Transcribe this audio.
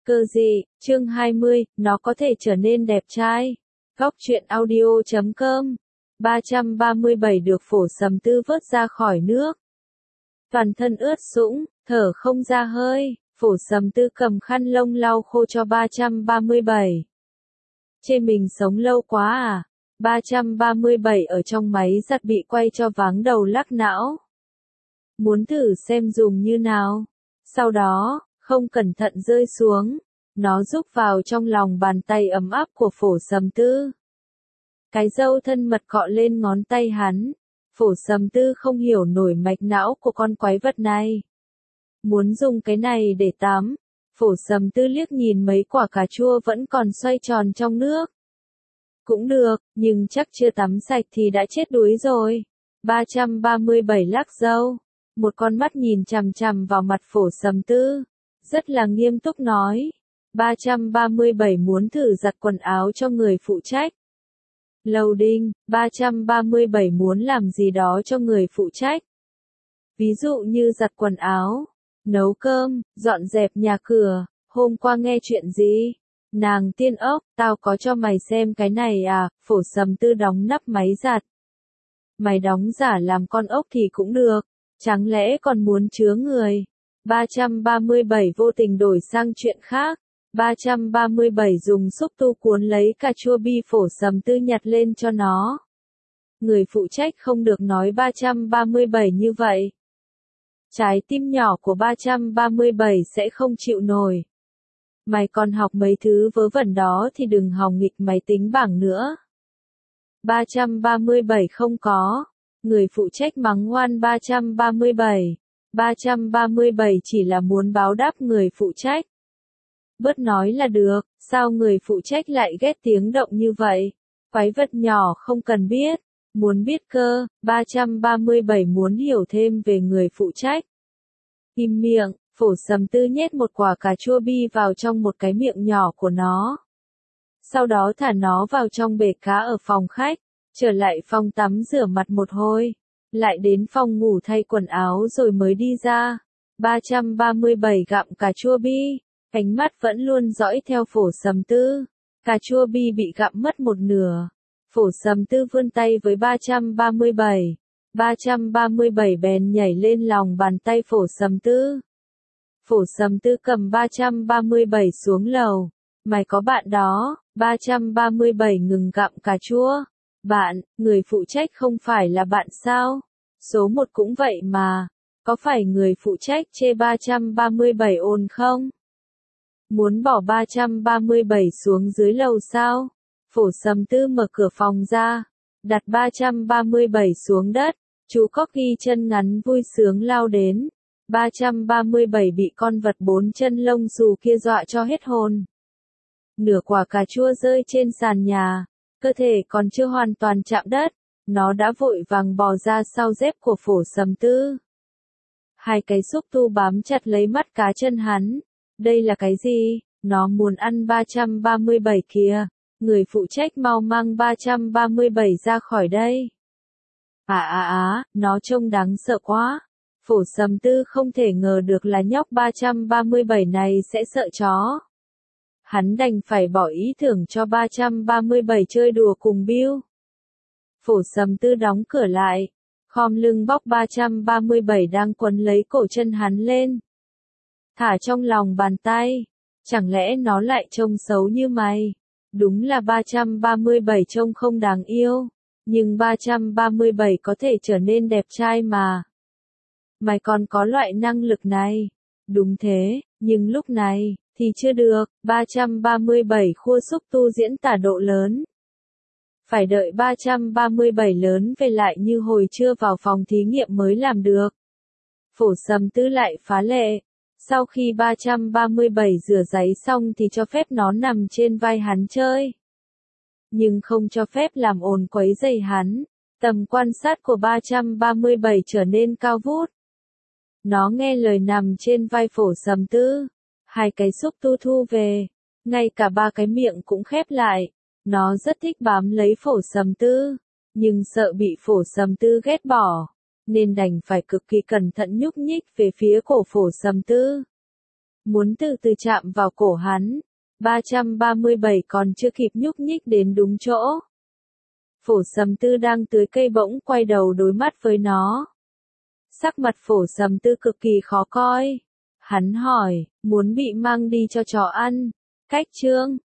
Cơ dị, chương 20, nó có thể trở nên đẹp trai. Góc truyện audio.com 337 được Phổ Sầm Tư vớt ra khỏi nước. Toàn thân ướt sũng, thở không ra hơi, Phổ Sầm Tư cầm khăn lông lau khô cho 337. Chê mình sống lâu quá à? 337 ở trong máy giặt bị quay cho váng đầu lắc não. Muốn thử xem dùng như nào. Sau đó, không cẩn thận rơi xuống. Nó rúc vào trong lòng bàn tay ấm áp của Phổ Sầm Tư. Cái râu thân mật cọ lên ngón tay hắn. Phổ Sầm Tư không hiểu nổi mạch não của con quái vật này. Muốn dùng cái này để tắm. Phổ Sầm Tư liếc nhìn mấy quả cà chua vẫn còn xoay tròn trong nước. Cũng được, nhưng chắc chưa tắm sạch thì đã chết đuối rồi. 337 lắc râu. Một con mắt nhìn chằm chằm vào mặt Phổ Sầm Tư. Rất là nghiêm túc nói. 337 muốn thử giặt quần áo cho người phụ trách. Loading, 337 muốn làm gì đó cho người phụ trách. Ví dụ như giặt quần áo, nấu cơm, dọn dẹp nhà cửa. Hôm qua nghe chuyện gì? Nàng tiên ốc, tao có cho mày xem cái này à? Phổ Sầm Tư đóng nắp máy giặt. Mày đóng giả làm con ốc thì cũng được. Chẳng lẽ còn muốn chứa người? 337 vô tình đổi sang chuyện khác. 337 dùng xúc tu cuốn lấy cà chua bi Phổ Sầm Tư nhặt lên cho nó. Người phụ trách không được nói 337 như vậy. Trái tim nhỏ của 337 sẽ không chịu nổi. Mày còn học mấy thứ vớ vẩn đó thì đừng hòng nghịch máy tính bảng nữa. 337 không có. Người phụ trách mắng ngoan 337. 337 chỉ là muốn báo đáp người phụ trách. Bớt nói là được, sao người phụ trách lại ghét tiếng động như vậy? Quái vật nhỏ không cần biết. Muốn biết cơ, 337 muốn hiểu thêm về người phụ trách. Im miệng, Phổ Sầm Tư nhét một quả cà chua bi vào trong một cái miệng nhỏ của nó. Sau đó thả nó vào trong bể cá ở phòng khách, trở lại phòng tắm rửa mặt một hồi, lại đến phòng ngủ thay quần áo rồi mới đi ra. 337 gặm cà chua bi, ánh mắt vẫn luôn dõi theo Phổ Sầm Tư. Cà chua bi bị gặm mất một nửa. Phổ Sầm Tư vươn tay với 337. 337 bèn nhảy lên lòng bàn tay Phổ Sầm Tư. Phổ Sầm Tư cầm 337 xuống lầu. Mày có bạn đó. 337 ngừng gặm cà chua. Bạn, người phụ trách không phải là bạn sao? Số 1 cũng vậy mà. Có phải người phụ trách chê 337 ồn không? Muốn bỏ 337 xuống dưới lầu sao? Phổ Sầm Tư mở cửa phòng ra, đặt 337 xuống đất. Chú Corgi chân ngắn vui sướng lao đến. 337 bị con vật 4 chân lông xù kia dọa cho hết hồn. Nửa quả cà chua rơi trên sàn nhà, cơ thể còn chưa hoàn toàn chạm đất, nó đã vội vàng bò ra sau dép của Phổ Sầm Tư. Hai cái xúc tu bám chặt lấy mắt cá chân hắn. Đây là cái gì? Nó muốn ăn 337 kìa. Người phụ trách mau mang 337 ra khỏi đây. Nó trông đáng sợ quá. Phổ Sầm Tư không thể ngờ được là nhóc 337 này sẽ sợ chó. Hắn đành phải bỏ ý tưởng cho 337 chơi đùa cùng Bill. Phổ Sầm Tư đóng cửa lại, khom lưng bóc 337 đang quấn lấy cổ chân hắn lên. Thả trong lòng bàn tay. Chẳng lẽ nó lại trông xấu như mày? Đúng là 337 trông không đáng yêu. Nhưng 337 có thể trở nên đẹp trai mà. Mày còn có loại năng lực này. Đúng thế, nhưng lúc này, thì chưa được. 337 khua xúc tu diễn tả độ lớn. Phải đợi 337 lớn về lại như hồi trưa vào phòng thí nghiệm mới làm được. Phổ Sầm Tư lại phá lệ. Sau khi 337 rửa giấy xong thì cho phép nó nằm trên vai hắn chơi. Nhưng không cho phép làm ồn quấy rầy hắn. Tầm quan sát của 337 trở nên cao vút. Nó nghe lời nằm trên vai Phổ Sầm Tư. Hai cái xúc tu thu về. Ngay cả ba cái miệng cũng khép lại. Nó rất thích bám lấy Phổ Sầm Tư. Nhưng sợ bị Phổ Sầm Tư ghét bỏ. Nên đành phải cực kỳ cẩn thận nhúc nhích về phía cổ Phổ Sầm Tư. muốn từ từ chạm vào cổ hắn. 337 còn chưa kịp nhúc nhích đến đúng chỗ. Phổ Sầm Tư đang tưới cây bỗng quay đầu đối mắt với nó. Sắc mặt Phổ Sầm Tư cực kỳ khó coi. Hắn hỏi, muốn bị mang đi cho chó ăn. Cách chương